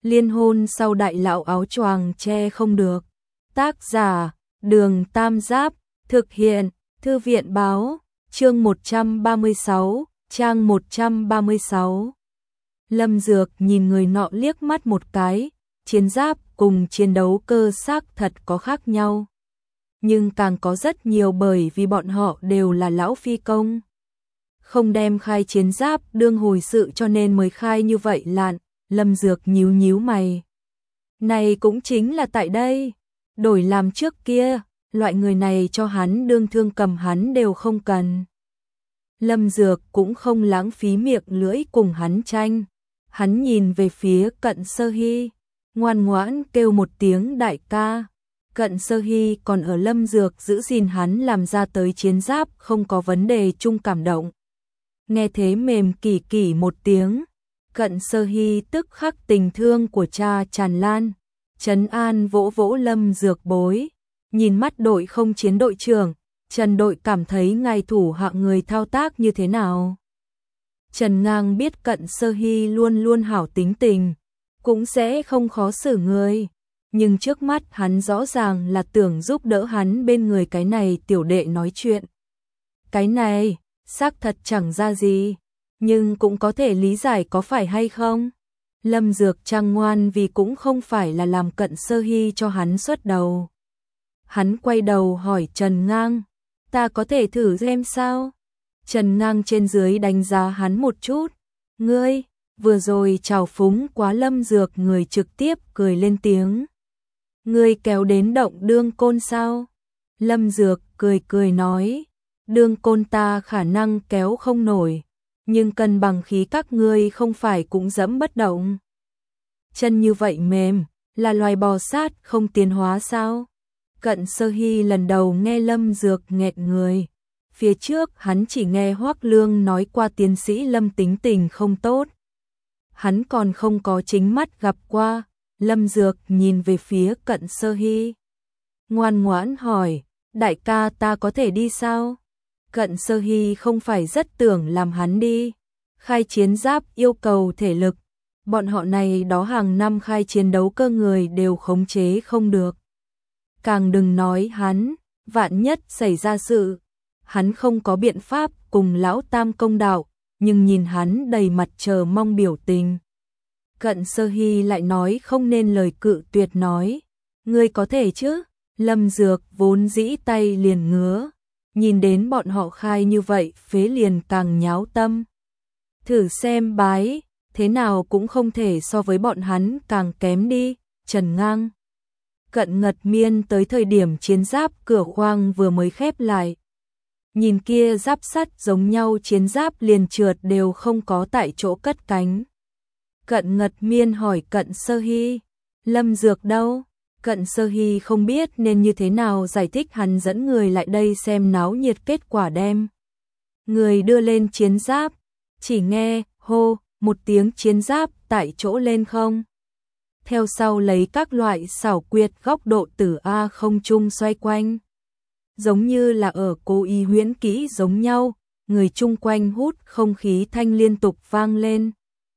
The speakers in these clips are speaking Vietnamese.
Liên hôn sau đại lão áo choàng che không được. Tác giả, Đường Tam Giáp, thực hiện, Thư viện báo, chương 136, trang 136. Lâm Dược nhìn người nọ liếc mắt một cái, chiến giáp cùng chiến đấu cơ xác thật có khác nhau. Nhưng càng có rất nhiều bởi vì bọn họ đều là lão phi công. Không đem khai chiến giáp đương hồi sự cho nên mới khai như vậy lạn. Lâm Dược nhíu nhíu mày. Này cũng chính là tại đây, đổi làm trước kia, loại người này cho hắn đương thương cầm hắn đều không cần. Lâm Dược cũng không lãng phí miệng lưỡi cùng hắn tranh. Hắn nhìn về phía Cận Sơ Hy, ngoan ngoãn kêu một tiếng đại ca. Cận Sơ Hy còn ở Lâm Dược giữ gìn hắn làm ra tới chiến giáp không có vấn đề chung cảm động. Nghe thế mềm kỳ kỳ một tiếng. Cận Sơ Hy tức khắc tình thương của cha tràn lan, trấn an vỗ vỗ Lâm Dược bối, nhìn mắt đội không chiến đội trưởng, Trần đội cảm thấy ngài thủ hạ người thao tác như thế nào. Trần Ngang biết Cận Sơ Hy luôn luôn hảo tính tình, cũng sẽ không khó xử người, nhưng trước mắt hắn rõ ràng là tưởng giúp đỡ hắn bên người cái này tiểu đệ nói chuyện. Cái này, xác thật chẳng ra gì. Nhưng cũng có thể lý giải có phải hay không? Lâm Dược trang ngoan vì cũng không phải là làm Cận Sơ Hy cho hắn xuất đầu. Hắn quay đầu hỏi Trần Ngang, ta có thể thử xem sao? Trần Ngang trên dưới đánh giá hắn một chút. Ngươi, vừa rồi trào phúng quá Lâm Dược người trực tiếp cười lên tiếng. Ngươi kéo đến động đương côn sao? Lâm Dược cười cười nói, đương côn ta khả năng kéo không nổi. Nhưng cân bằng khí các ngươi không phải cũng dẫm bất động. Chân như vậy mềm, là loài bò sát không tiến hóa sao? Cận Sơ Hy lần đầu nghe Lâm Dược nghẹt người. Phía trước hắn chỉ nghe Hoắc Lương nói qua tiến sĩ Lâm tính tình không tốt. Hắn còn không có chính mắt gặp qua. Lâm Dược nhìn về phía Cận Sơ Hy, ngoan ngoãn hỏi, đại ca ta có thể đi sao? Cận Sơ Hy không phải rất tưởng làm hắn đi. Khai chiến giáp yêu cầu thể lực, bọn họ này đó hàng năm khai chiến đấu cơ người đều khống chế không được. Càng đừng nói hắn, vạn nhất xảy ra sự, hắn không có biện pháp cùng lão tam công đạo, nhưng nhìn hắn đầy mặt chờ mong biểu tình. Cận Sơ Hy lại nói không nên lời cự tuyệt nói, ngươi có thể chứ? Lâm Dược vốn dĩ tay liền ngứa. Nhìn đến bọn họ khai như vậy phế liền càng nháo tâm. Thử xem bái, thế nào cũng không thể so với bọn hắn càng kém đi. Trần Ngang, Cận Ngật Miên tới thời điểm chiến giáp cửa khoang vừa mới khép lại. Nhìn kia giáp sắt giống nhau chiến giáp liền trượt đều không có tại chỗ cất cánh. Cận Ngật Miên hỏi Cận Sơ Hy, Lâm Dược đâu? Cận Sơ Hy không biết nên như thế nào giải thích, hắn dẫn người lại đây xem náo nhiệt, kết quả đem người đưa lên chiến giáp, chỉ nghe hô một tiếng chiến giáp tại chỗ lên không. Theo sau lấy các loại xảo quyệt góc độ từ A không trung xoay quanh. Giống như là ở cố ý huyễn kỹ giống nhau, người chung quanh hút không khí thanh liên tục vang lên.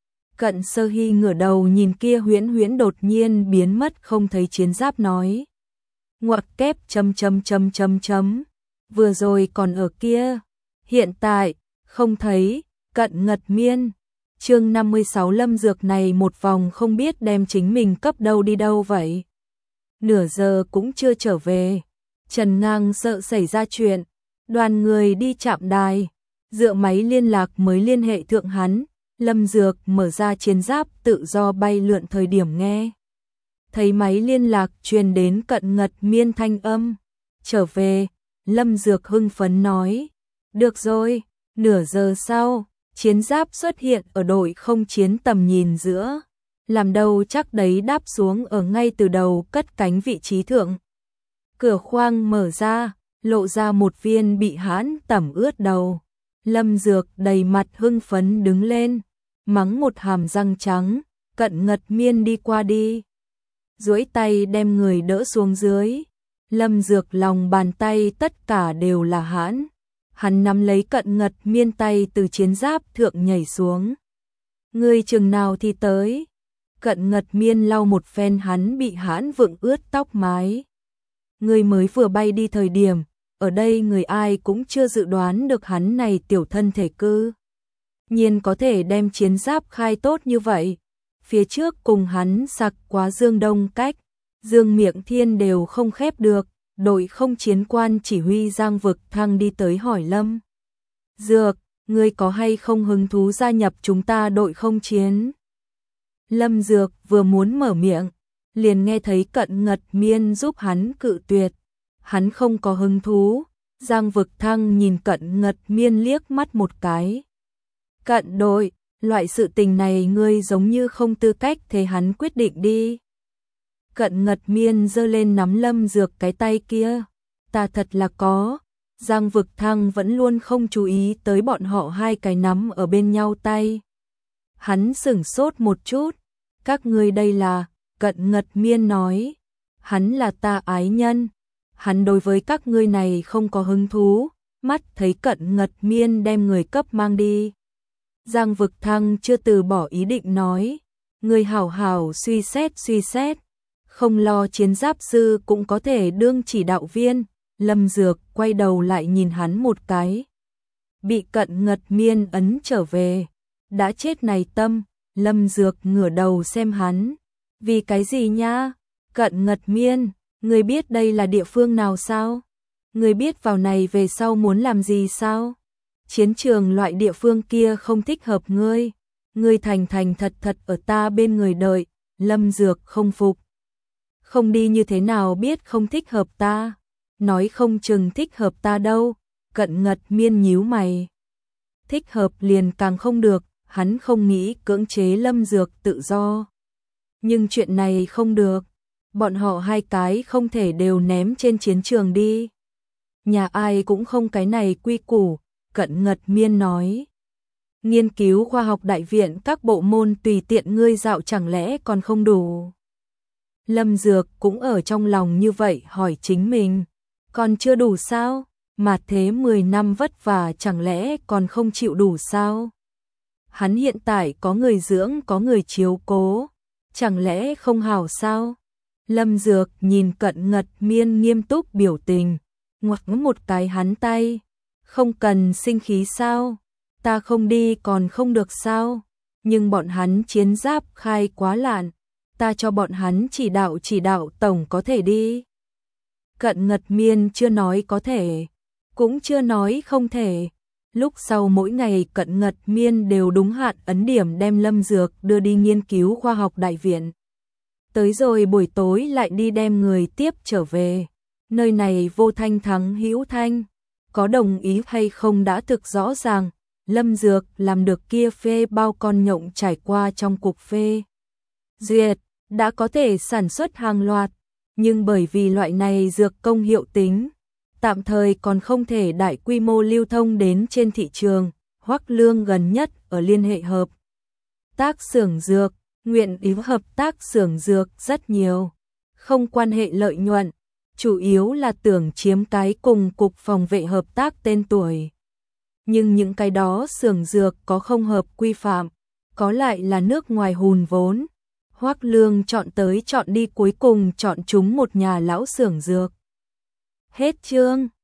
Cận Sơ Hy ngửa đầu nhìn kia huyễn huyễn đột nhiên biến mất không thấy chiến giáp nói. Ngoặc kép chấm. Vừa rồi còn ở kia. Hiện tại, không thấy. Cận Ngật Miên. Chương 56 Lâm Dược này một vòng không biết đem chính mình cấp đâu đi đâu vậy. Nửa giờ cũng chưa trở về. Trần Ngang sợ xảy ra chuyện. Đoàn người đi trạm đài. Dựa máy liên lạc mới liên hệ thượng hắn. Lâm Dược mở ra chiến giáp tự do bay lượn thời điểm nghe. Thấy máy liên lạc truyền đến Cận Ngật Miên thanh âm. Trở về, Lâm Dược hưng phấn nói. Được rồi, nửa giờ sau, chiến giáp xuất hiện ở đội không chiến tầm nhìn giữa. Làm đâu chắc đấy đáp xuống ở ngay từ đầu cất cánh vị trí thượng. Cửa khoang mở ra, lộ ra một viên bị hãn tẩm ướt đầu. Lâm Dược đầy mặt hưng phấn đứng lên. Mắng một hàm răng trắng, Cận Ngật Miên đi qua đi. Duỗi tay đem người đỡ xuống dưới. Lâm Dược lòng bàn tay tất cả đều là hãn. Hắn nắm lấy Cận Ngật Miên tay từ chiến giáp thượng nhảy xuống. Ngươi chừng nào thì tới? Cận Ngật Miên lau một phen hắn bị hãn vượng ướt tóc mái. Người mới vừa bay đi thời điểm, ở đây người ai cũng chưa dự đoán được hắn này tiểu thân thể cư nhiên có thể đem chiến giáp khai tốt như vậy. Phía trước cùng hắn sặc quá Dương Đông Cách, Dương Miệng Thiên đều không khép được, đội không chiến quan chỉ huy Giang Vực Thăng đi tới hỏi Lâm Dược, ngươi có hay không hứng thú gia nhập chúng ta đội không chiến? Lâm Dược vừa muốn mở miệng, liền nghe thấy Cận Ngật Miên giúp hắn cự tuyệt. Hắn không có hứng thú. Giang Vực Thăng nhìn Cận Ngật Miên liếc mắt một cái. Cận đội, loại sự tình này ngươi giống như không tư cách thế hắn quyết định đi. Cận Ngật Miên giơ lên nắm Lâm Dược cái tay kia. Ta thật là có. Giang Vực Thăng vẫn luôn không chú ý tới bọn họ hai cái nắm ở bên nhau tay. Hắn sửng sốt một chút. Các ngươi đây là, Cận Ngật Miên nói. Hắn là ta ái nhân. Hắn đối với các ngươi này không có hứng thú. Mắt thấy Cận Ngật Miên đem người cấp mang đi. Giang Vực Thăng chưa từ bỏ ý định nói. Ngươi hảo hảo suy xét. Không lo chiến giáp sư cũng có thể đương chỉ đạo viên. Lâm Dược quay đầu lại nhìn hắn một cái. Bị Cận Ngật Miên ấn trở về. Đã chết này tâm. Lâm Dược ngửa đầu xem hắn. Vì cái gì nha? Cận Ngật Miên, ngươi biết đây là địa phương nào sao? Ngươi biết vào này về sau muốn làm gì sao? Chiến trường loại địa phương kia không thích hợp ngươi. Ngươi thành thật ở ta bên người đợi. Lâm Dược không phục. Không đi như thế nào biết không thích hợp ta? Nói không chừng thích hợp ta đâu. Cận Ngật Miên nhíu mày. Thích hợp liền càng không được. Hắn không nghĩ cưỡng chế Lâm Dược tự do. Nhưng chuyện này không được. Bọn họ hai cái không thể đều ném trên chiến trường đi. Nhà ai cũng không cái này quy củ. Cận Ngật Miên nói. Nghiên cứu khoa học đại viện các bộ môn tùy tiện ngươi dạo chẳng lẽ còn không đủ. Lâm Dược cũng ở trong lòng như vậy hỏi chính mình. Còn chưa đủ sao? Mà thế 10 năm vất vả chẳng lẽ còn không chịu đủ sao? Hắn hiện tại có người dưỡng có người chiếu cố. Chẳng lẽ không hảo sao? Lâm Dược nhìn Cận Ngật Miên nghiêm túc biểu tình. Ngoắc một cái hắn tay. Không cần sinh khí sao? Ta không đi còn không được sao? Nhưng bọn hắn chiến giáp khai quá lạn. Ta cho bọn hắn chỉ đạo tổng có thể đi. Cận Ngật Miên chưa nói có thể. Cũng chưa nói không thể. Lúc sau mỗi ngày Cận Ngật Miên đều đúng hạn ấn điểm đem Lâm Dược đưa đi nghiên cứu khoa học đại viện. Tới rồi buổi tối lại đi đem người tiếp trở về. Nơi này vô thanh thắng hữu thanh. Có đồng ý hay không đã thực rõ ràng. Lâm Dược làm được kia phê bao con nhộng trải qua trong cuộc phê duyệt, đã có thể sản xuất hàng loạt. Nhưng bởi vì loại này dược công hiệu tính, tạm thời còn không thể đại quy mô lưu thông đến trên thị trường. Hoắc Lương gần nhất ở liên hệ hợp tác xưởng dược, nguyện ý hợp tác xưởng dược rất nhiều. Không quan hệ lợi nhuận, chủ yếu là tưởng chiếm cái cùng cục phòng vệ hợp tác tên tuổi. Nhưng những cái đó xưởng dược có không hợp quy phạm, có lại là nước ngoài hùn vốn. Hoắc Lương chọn tới chọn đi cuối cùng chọn chúng một nhà lão xưởng dược. Hết chương.